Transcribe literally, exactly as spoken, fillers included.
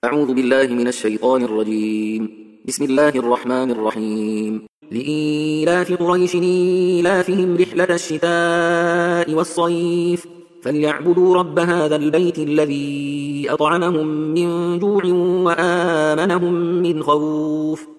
أعوذ بالله من الشيطان الرجيم. بسم الله الرحمن الرحيم. لإيلاف قريش إيلافهم رحلة الشتاء والصيف فليعبدوا رب هذا البيت الذي أطعمهم من جوع وآمنهم من خوف.